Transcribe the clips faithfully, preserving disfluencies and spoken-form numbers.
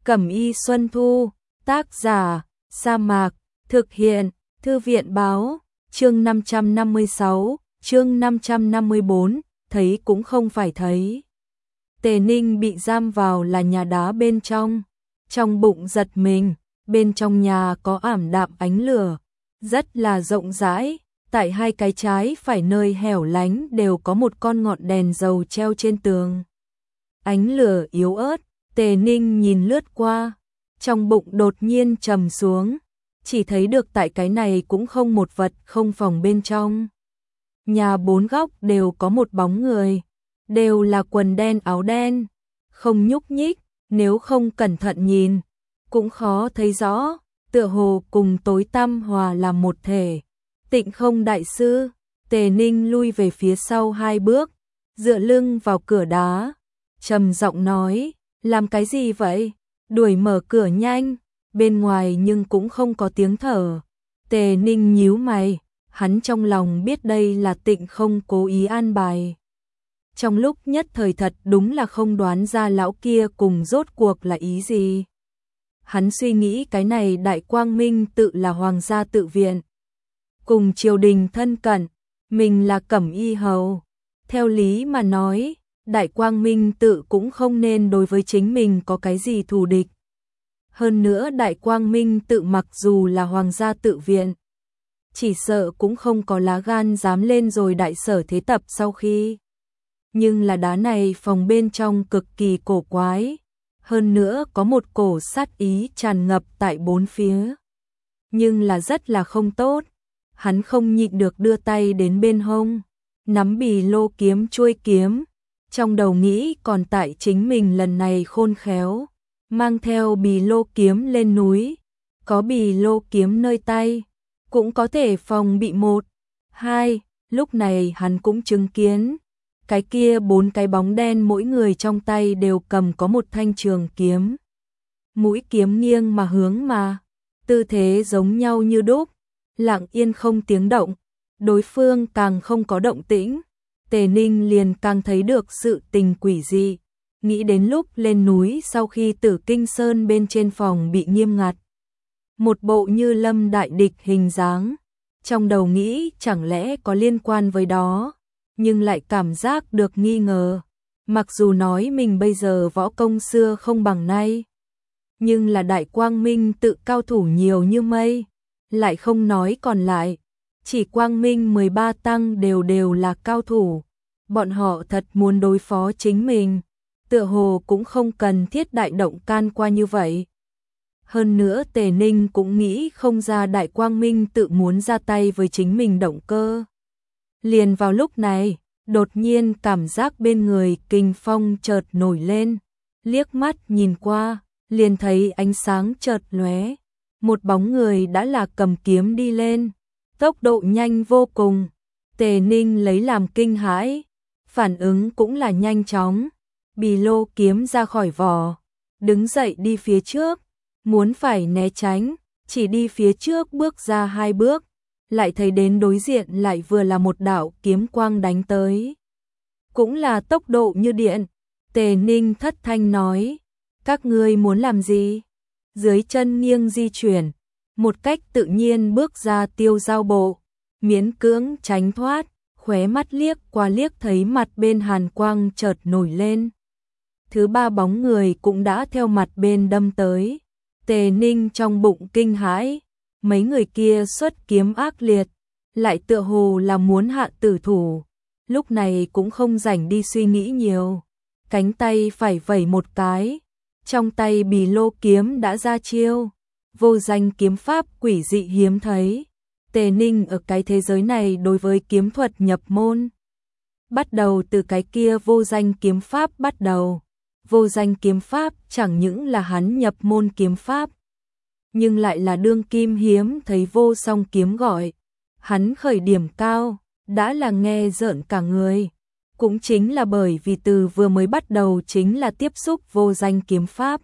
Cẩm y Xuân Thu, tác giả, Sa Mạc, thực hiện, Thư viện báo, chương năm trăm năm mươi sáu, chương năm trăm năm mươi bốn, thấy cũng không phải thấy. Tề Ninh bị giam vào là nhà đá bên trong, trong bụng giật mình, bên trong nhà có ảm đạm ánh lửa, rất là rộng rãi, tại hai cái trái phải nơi hẻo lánh đều có một con ngọn đèn dầu treo trên tường. Ánh lửa yếu ớt, Tề Ninh nhìn lướt qua, trong bụng đột nhiên trầm xuống, chỉ thấy được tại cái này cũng không một vật không phòng bên trong. Nhà bốn góc đều có một bóng người, đều là quần đen áo đen, không nhúc nhích, nếu không cẩn thận nhìn, cũng khó thấy rõ, tựa hồ cùng tối tăm hòa làm một thể. Tịnh Không đại sư, Tề Ninh lui về phía sau hai bước, dựa lưng vào cửa đá, trầm giọng nói, làm cái gì vậy? Đuổi mở cửa nhanh, bên ngoài nhưng cũng không có tiếng thở. Tề Ninh nhíu mày, hắn trong lòng biết đây là Tịnh Không cố ý an bài. Trong lúc nhất thời thật đúng là không đoán ra lão kia cùng rốt cuộc là ý gì. Hắn suy nghĩ cái này Đại Quang Minh tự là hoàng gia tự viện, cùng triều đình thân cận, mình là Cẩm y hầu. Theo lý mà nói, Đại Quang Minh tự cũng không nên đối với chính mình có cái gì thù địch. Hơn nữa Đại Quang Minh tự mặc dù là hoàng gia tự viện, chỉ sợ cũng không có lá gan dám lên rồi đại sở thế tập sau khi. Nhưng là đá này phòng bên trong cực kỳ cổ quái, hơn nữa có một cổ sát ý tràn ngập tại bốn phía. Nhưng là rất là không tốt, hắn không nhịn được đưa tay đến bên hông, nắm bì lô kiếm chuôi kiếm, trong đầu nghĩ còn tại chính mình lần này khôn khéo, mang theo bì lô kiếm lên núi, có bì lô kiếm nơi tay, cũng có thể phòng bị một, hai, lúc này hắn cũng chứng kiến. Cái kia bốn cái bóng đen mỗi người trong tay đều cầm có một thanh trường kiếm. Mũi kiếm nghiêng mà hướng mà, tư thế giống nhau như đúc, lặng yên không tiếng động, đối phương càng không có động tĩnh. Tề Ninh liền càng thấy được sự tình quỷ dị, nghĩ đến lúc lên núi sau khi Tử Kinh Sơn bên trên phòng bị nghiêm ngặt. Một bộ như lâm đại địch hình dáng, trong đầu nghĩ chẳng lẽ có liên quan với đó. Nhưng lại cảm giác được nghi ngờ, mặc dù nói mình bây giờ võ công xưa không bằng nay, nhưng là Đại Quang Minh tự cao thủ nhiều như mây, lại không nói còn lại, chỉ Quang Minh mười ba tăng đều đều là cao thủ, bọn họ thật muốn đối phó chính mình, tựa hồ cũng không cần thiết đại động can qua như vậy. Hơn nữa Tề Ninh cũng nghĩ không ra Đại Quang Minh tự muốn ra tay với chính mình động cơ. Liền vào lúc này, đột nhiên cảm giác bên người kinh phong chợt nổi lên, liếc mắt nhìn qua, liền thấy ánh sáng chợt lóe, một bóng người đã là cầm kiếm đi lên, tốc độ nhanh vô cùng. Tề Ninh lấy làm kinh hãi, phản ứng cũng là nhanh chóng, bì lô kiếm ra khỏi vỏ, đứng dậy đi phía trước, muốn phải né tránh, chỉ đi phía trước bước ra hai bước, lại thấy đến đối diện lại vừa là một đạo kiếm quang đánh tới. Cũng là tốc độ như điện, Tề Ninh thất thanh nói, các ngươi muốn làm gì? Dưới chân nghiêng di chuyển, một cách tự nhiên bước ra tiêu giao bộ, miễn cưỡng tránh thoát, khóe mắt liếc qua liếc thấy mặt bên hàn quang chợt nổi lên. Thứ ba bóng người cũng đã theo mặt bên đâm tới, Tề Ninh trong bụng kinh hãi. Mấy người kia xuất kiếm ác liệt, lại tựa hồ là muốn hạ tử thủ, lúc này cũng không rảnh đi suy nghĩ nhiều, cánh tay phải vẩy một cái, trong tay bì lô kiếm đã ra chiêu, vô danh kiếm pháp quỷ dị hiếm thấy. Tề Ninh ở cái thế giới này đối với kiếm thuật nhập môn, bắt đầu từ cái kia vô danh kiếm pháp bắt đầu, vô danh kiếm pháp chẳng những là hắn nhập môn kiếm pháp, nhưng lại là đương kim hiếm thấy vô song kiếm gọi. Hắn khởi điểm cao, đã là nghe rợn cả người. Cũng chính là bởi vì từ vừa mới bắt đầu chính là tiếp xúc vô danh kiếm pháp.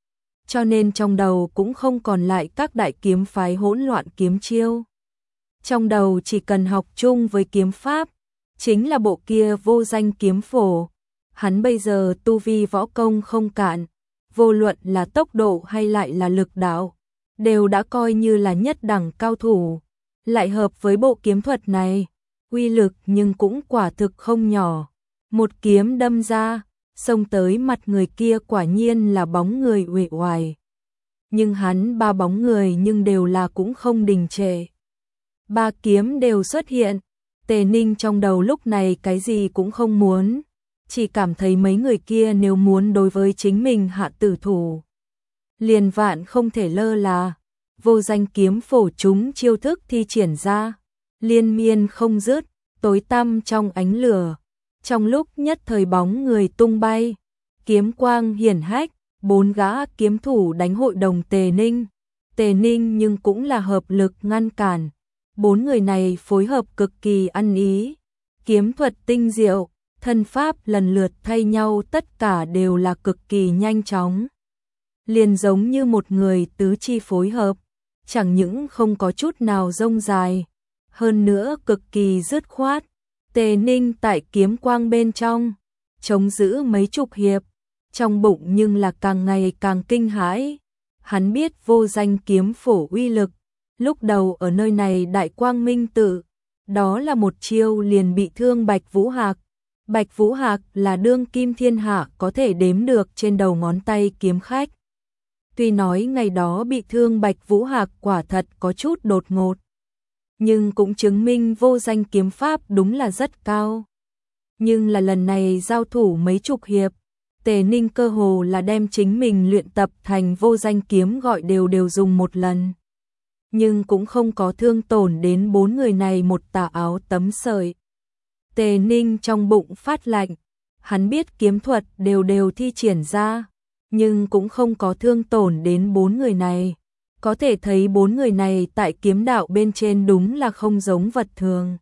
Cho nên trong đầu cũng không còn lại các đại kiếm phái hỗn loạn kiếm chiêu. Trong đầu chỉ cần học chung với kiếm pháp, chính là bộ kia vô danh kiếm phổ. Hắn bây giờ tu vi võ công không cạn, vô luận là tốc độ hay lại là lực đạo, đều đã coi như là nhất đẳng cao thủ, lại hợp với bộ kiếm thuật này, uy lực nhưng cũng quả thực không nhỏ. Một kiếm đâm ra, xông tới mặt người kia quả nhiên là bóng người uể oải. Nhưng hắn ba bóng người nhưng đều là cũng không đình trệ. Ba kiếm đều xuất hiện, Tề Ninh trong đầu lúc này cái gì cũng không muốn, chỉ cảm thấy mấy người kia nếu muốn đối với chính mình hạ tử thủ, liền vạn không thể lơ là. Vô danh kiếm phổ chúng chiêu thức thi triển ra, liên miên không dứt, tối tăm trong ánh lửa. Trong lúc nhất thời bóng người tung bay, kiếm quang hiển hách, bốn gã kiếm thủ đánh hội đồng Tề Ninh. Tề Ninh nhưng cũng là hợp lực ngăn cản. Bốn người này phối hợp cực kỳ ăn ý, kiếm thuật tinh diệu, thân pháp lần lượt thay nhau, tất cả đều là cực kỳ nhanh chóng. Liền giống như một người tứ chi phối hợp, chẳng những không có chút nào rông dài, hơn nữa cực kỳ dứt khoát. Tề Ninh tại kiếm quang bên trong, chống giữ mấy chục hiệp, trong bụng nhưng là càng ngày càng kinh hãi. Hắn biết vô danh kiếm phổ uy lực, lúc đầu ở nơi này Đại Quang Minh Tự, đó là một chiêu liền bị thương Bạch Vũ Hạc. Bạch Vũ Hạc là đương kim thiên hạ có thể đếm được trên đầu ngón tay kiếm khách. Tuy nói ngày đó bị thương Bạch Vũ Hạc quả thật có chút đột ngột, nhưng cũng chứng minh vô danh kiếm pháp đúng là rất cao. Nhưng là lần này giao thủ mấy chục hiệp, Tề Ninh cơ hồ là đem chính mình luyện tập thành vô danh kiếm gọi đều đều dùng một lần. Nhưng cũng không có thương tổn đến bốn người này một tà áo tấm sợi. Tề Ninh trong bụng phát lạnh, hắn biết kiếm thuật đều đều thi triển ra, nhưng cũng không có thương tổn đến bốn người này. Có thể thấy bốn người này tại kiếm đạo bên trên đúng là không giống vật thường.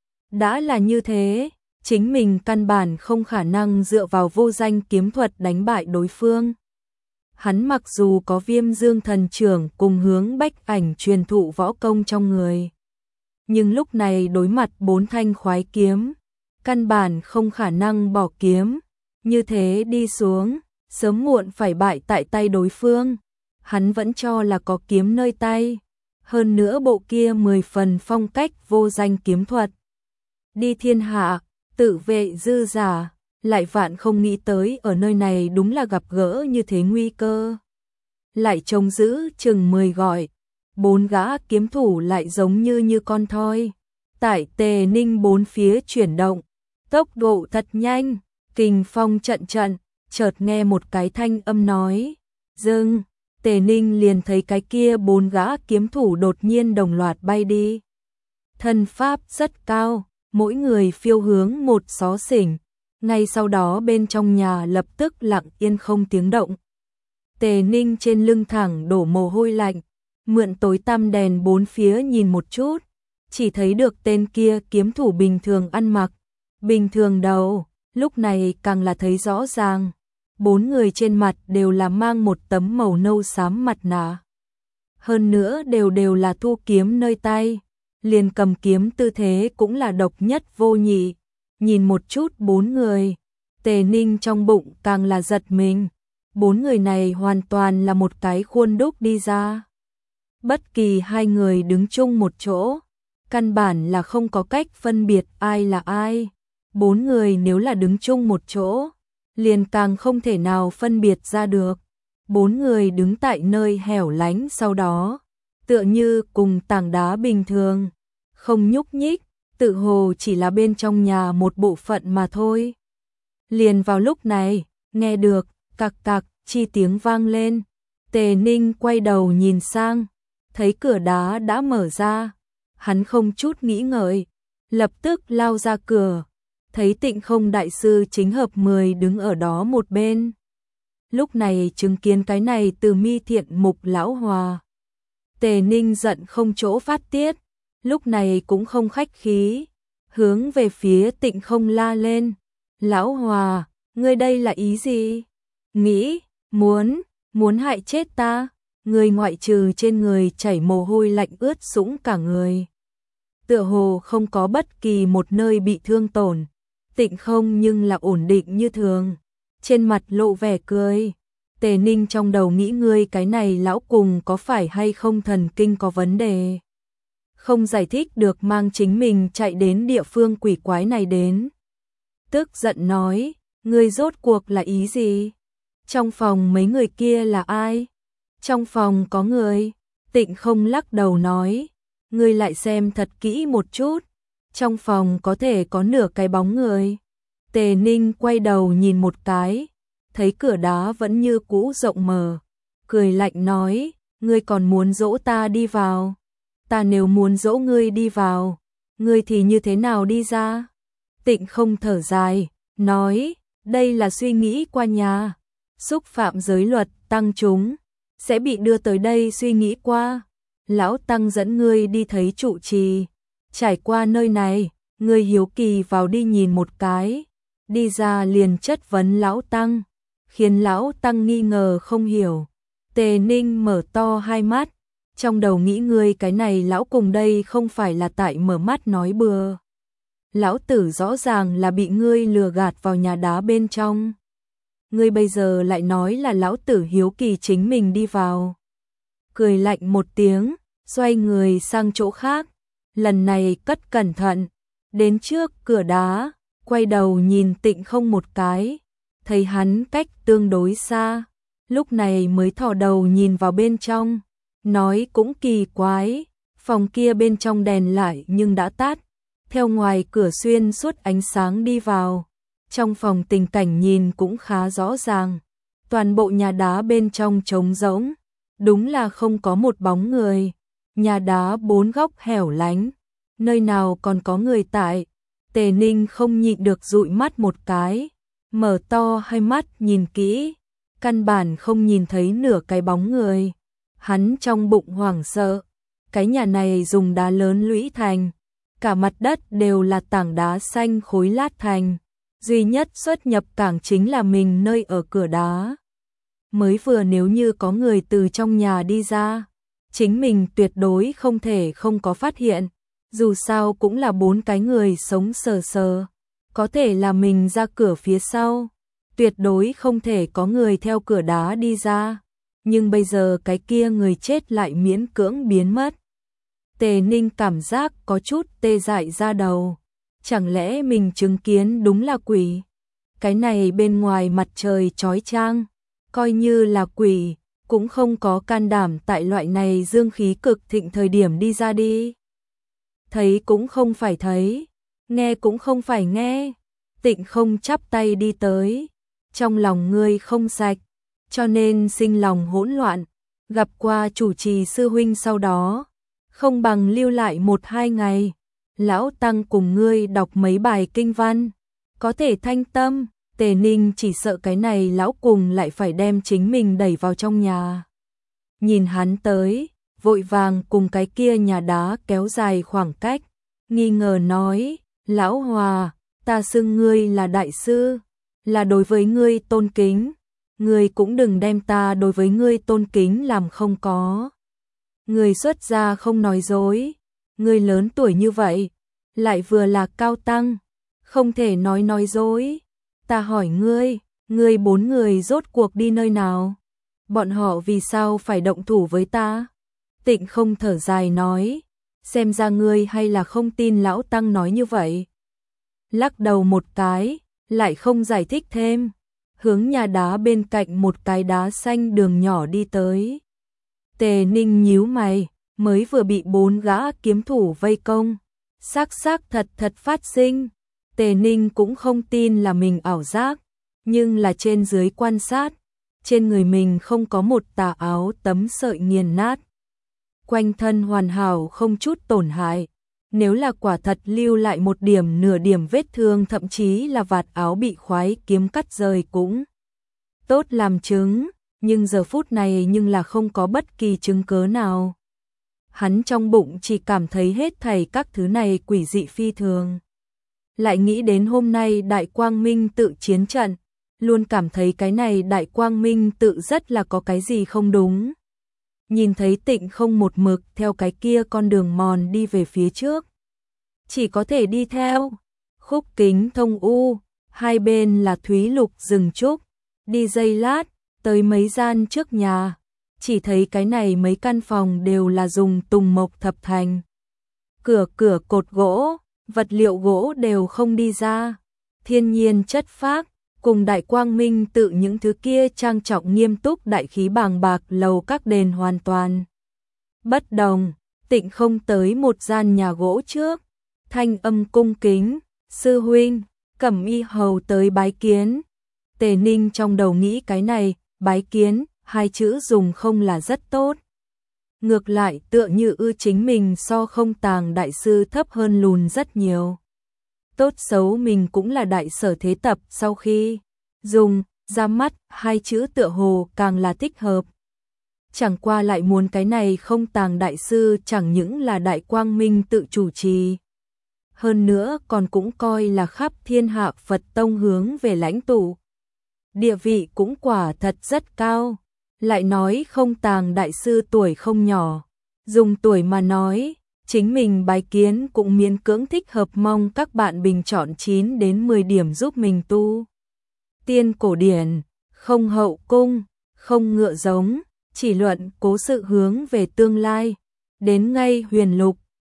Đã là như thế, chính mình căn bản không khả năng dựa vào vô danh kiếm thuật đánh bại đối phương. Hắn mặc dù có Viêm Dương Thần Trưởng cùng Hướng Bách Ảnh truyền thụ võ công trong người, nhưng lúc này đối mặt bốn thanh khoái kiếm, căn bản không khả năng bỏ kiếm. Như thế đi xuống, sớm muộn phải bại tại tay đối phương. Hắn vẫn cho là có kiếm nơi tay, hơn nữa bộ kia mười phần phong cách vô danh kiếm thuật. Đi thiên hạ, tự vệ dư giả, lại vạn không nghĩ tới ở nơi này đúng là gặp gỡ như thế nguy cơ. Lại trông giữ chừng mười gọi, bốn gã kiếm thủ lại giống như như con thoi. Tại Tề Ninh bốn phía chuyển động, tốc độ thật nhanh, kình phong trận trận, chợt nghe một cái thanh âm nói, dừng. Tề Ninh liền thấy cái kia bốn gã kiếm thủ đột nhiên đồng loạt bay đi. Thân pháp rất cao, mỗi người phiêu hướng một xó xỉnh, ngay sau đó bên trong nhà lập tức lặng yên không tiếng động. Tề Ninh trên lưng thẳng đổ mồ hôi lạnh, mượn tối tăm đèn bốn phía nhìn một chút, chỉ thấy được tên kia kiếm thủ bình thường ăn mặc, bình thường đầu, lúc này càng là thấy rõ ràng. Bốn người trên mặt đều là mang một tấm màu nâu xám mặt nạ. Hơn nữa đều đều là thu kiếm nơi tay, liền cầm kiếm tư thế cũng là độc nhất vô nhị. Nhìn một chút bốn người, Tề Ninh trong bụng càng là giật mình. Bốn người này hoàn toàn là một cái khuôn đúc đi ra. Bất kỳ hai người đứng chung một chỗ, căn bản là không có cách phân biệt ai là ai. Bốn người nếu là đứng chung một chỗ, liền càng không thể nào phân biệt ra được. Bốn người đứng tại nơi hẻo lánh sau đó, tựa như cùng tảng đá bình thường, không nhúc nhích, tự hồ chỉ là bên trong nhà một bộ phận mà thôi. Liền vào lúc này, nghe được cặc cặc chi tiếng vang lên, Tề Ninh quay đầu nhìn sang, thấy cửa đá đã mở ra, hắn không chút nghĩ ngợi, lập tức lao ra cửa. Thấy Tịnh Không đại sư chính hợp mười đứng ở đó một bên. Lúc này chứng kiến cái này từ mi thiện mục lão hòa. Tề Ninh giận không chỗ phát tiết, lúc này cũng không khách khí, hướng về phía Tịnh Không la lên. Lão hòa, ngươi đây là ý gì? Nghĩ, muốn, muốn hại chết ta? Người ngoại trừ trên người chảy mồ hôi lạnh ướt sũng cả người. Tựa hồ không có bất kỳ một nơi bị thương tổn. Tịnh Không nhưng là ổn định như thường, trên mặt lộ vẻ cười. Tề Ninh trong đầu nghĩ ngươi cái này lão cùng có phải hay không thần kinh có vấn đề. Không giải thích được mang chính mình chạy đến địa phương quỷ quái này đến. Tức giận nói, ngươi rốt cuộc là ý gì? Trong phòng mấy người kia là ai? Trong phòng có người. Tịnh Không lắc đầu nói, ngươi lại xem thật kỹ một chút. Trong phòng có thể có nửa cái bóng người. Tề Ninh quay đầu nhìn một cái, thấy cửa đá vẫn như cũ rộng mở, cười lạnh nói, ngươi còn muốn dỗ ta đi vào? Ta nếu muốn dỗ ngươi đi vào, ngươi thì như thế nào đi ra? Tịnh Không thở dài, nói, đây là suy nghĩ qua nhà, xúc phạm giới luật, tăng chúng sẽ bị đưa tới đây suy nghĩ qua. Lão Tăng dẫn ngươi đi thấy trụ trì, trải qua nơi này, ngươi hiếu kỳ vào đi nhìn một cái, đi ra liền chất vấn Lão Tăng, khiến Lão Tăng nghi ngờ không hiểu. Tề Ninh mở to hai mắt, trong đầu nghĩ ngươi cái này lão cùng đây không phải là tại mở mắt nói bừa. Lão tử rõ ràng là bị ngươi lừa gạt vào nhà đá bên trong. Ngươi bây giờ lại nói là lão tử hiếu kỳ chính mình đi vào. Cười lạnh một tiếng, xoay người sang chỗ khác, lần này cất cẩn thận, đến trước cửa đá, quay đầu nhìn Tịnh Không một cái, thấy hắn cách tương đối xa, lúc này mới thò đầu nhìn vào bên trong, nói cũng kỳ quái, phòng kia bên trong đèn lại nhưng đã tắt, theo ngoài cửa xuyên suốt ánh sáng đi vào, trong phòng tình cảnh nhìn cũng khá rõ ràng, toàn bộ nhà đá bên trong trống rỗng, đúng là không có một bóng người, nhà đá bốn góc hẻo lánh, nơi nào còn có người tại. Tề Ninh không nhịn được dụi mắt một cái, mở to hai mắt nhìn kỹ, căn bản không nhìn thấy nửa cái bóng người. Hắn trong bụng hoảng sợ, cái nhà này dùng đá lớn lũy thành, cả mặt đất đều là tảng đá xanh khối lát thành, duy nhất xuất nhập cảng chính là mình nơi ở cửa đá. Mới vừa nếu như có người từ trong nhà đi ra, chính mình tuyệt đối không thể không có phát hiện, dù sao cũng là bốn cái người sống sờ sờ, có thể là mình ra cửa phía sau, tuyệt đối không thể có người theo cửa đá đi ra, nhưng bây giờ cái kia người chết lại miễn cưỡng biến mất. Tề Ninh cảm giác có chút tê dại ra đầu, chẳng lẽ mình chứng kiến đúng là quỷ? Cái này bên ngoài mặt trời chói chang, coi như là quỷ, cũng không có can đảm tại loại này dương khí cực thịnh thời điểm đi ra đi. Thấy cũng không phải thấy, nghe cũng không phải nghe. Tịnh Không chắp tay đi tới, trong lòng ngươi không sạch, cho nên sinh lòng hỗn loạn, gặp qua chủ trì sư huynh sau đó, không bằng lưu lại một hai ngày, lão tăng cùng ngươi đọc mấy bài kinh văn, có thể thanh tâm. Tề Ninh chỉ sợ cái này lão cùng lại phải đem chính mình đẩy vào trong nhà. Nhìn hắn tới, vội vàng cùng cái kia nhà đá kéo dài khoảng cách, nghi ngờ nói, lão Hòa, ta xưng ngươi là đại sư, là đối với ngươi tôn kính, ngươi cũng đừng đem ta đối với ngươi tôn kính làm không có. Ngươi xuất gia không nói dối, ngươi lớn tuổi như vậy, lại vừa là cao tăng, không thể nói nói dối. Ta hỏi ngươi, ngươi bốn người rốt cuộc đi nơi nào? Bọn họ vì sao phải động thủ với ta? Tịnh Không thở dài nói, xem ra ngươi hay là không tin lão tăng nói như vậy. Lắc đầu một cái, lại không giải thích thêm, hướng nhà đá bên cạnh một cái đá xanh đường nhỏ đi tới. Tề Ninh nhíu mày, mới vừa bị bốn gã kiếm thủ vây công, xác xác thật thật phát sinh. Tề Ninh cũng không tin là mình ảo giác, nhưng là trên dưới quan sát, trên người mình không có một tà áo tấm sợi nghiền nát. Quanh thân hoàn hảo không chút tổn hại, nếu là quả thật lưu lại một điểm nửa điểm vết thương thậm chí là vạt áo bị khoái kiếm cắt rời cũng tốt làm chứng, nhưng giờ phút này nhưng là không có bất kỳ chứng cớ nào. Hắn trong bụng chỉ cảm thấy hết thảy các thứ này quỷ dị phi thường. Lại nghĩ đến hôm nay Đại Quang Minh tự chiến trận, luôn cảm thấy cái này Đại Quang Minh tự rất là có cái gì không đúng. Nhìn thấy Tịnh Không một mực theo cái kia con đường mòn đi về phía trước, chỉ có thể đi theo. Khúc kính thông u, hai bên là thúy lục rừng trúc, đi giây lát, tới mấy gian trước nhà, chỉ thấy cái này mấy căn phòng đều là dùng tùng mộc thập thành. Cửa cửa cột gỗ, vật liệu gỗ đều không đi ra, thiên nhiên chất phác, cùng Đại Quang Minh tự những thứ kia trang trọng nghiêm túc đại khí bàng bạc lầu các đền hoàn toàn bất đồng. Tịnh không tới một gian nhà gỗ trước, thanh âm cung kính, sư huynh, Cẩm Y hầu tới bái kiến. Tề Ninh trong đầu nghĩ cái này, bái kiến, hai chữ dùng không là rất tốt. Ngược lại tựa như ư chính mình so Không Tàng đại sư thấp hơn lùn rất nhiều. Tốt xấu mình cũng là đại sở thế tập, sau khi dùng ra mắt hai chữ tựa hồ càng là thích hợp. Chẳng qua lại muốn cái này Không Tàng đại sư chẳng những là Đại Quang Minh tự chủ trì, hơn nữa còn cũng coi là khắp thiên hạ Phật tông hướng về lãnh tụ. Địa vị cũng quả thật rất cao. Lại nói Không Tàng đại sư tuổi không nhỏ, dùng tuổi mà nói, chính mình bái kiến cũng miễn cưỡng thích hợp, mong các bạn bình chọn chín đến mười điểm giúp mình tu tiên cổ điển, không hậu cung, không ngựa giống, chỉ luận cố sự hướng về tương lai, đến ngay huyền lục,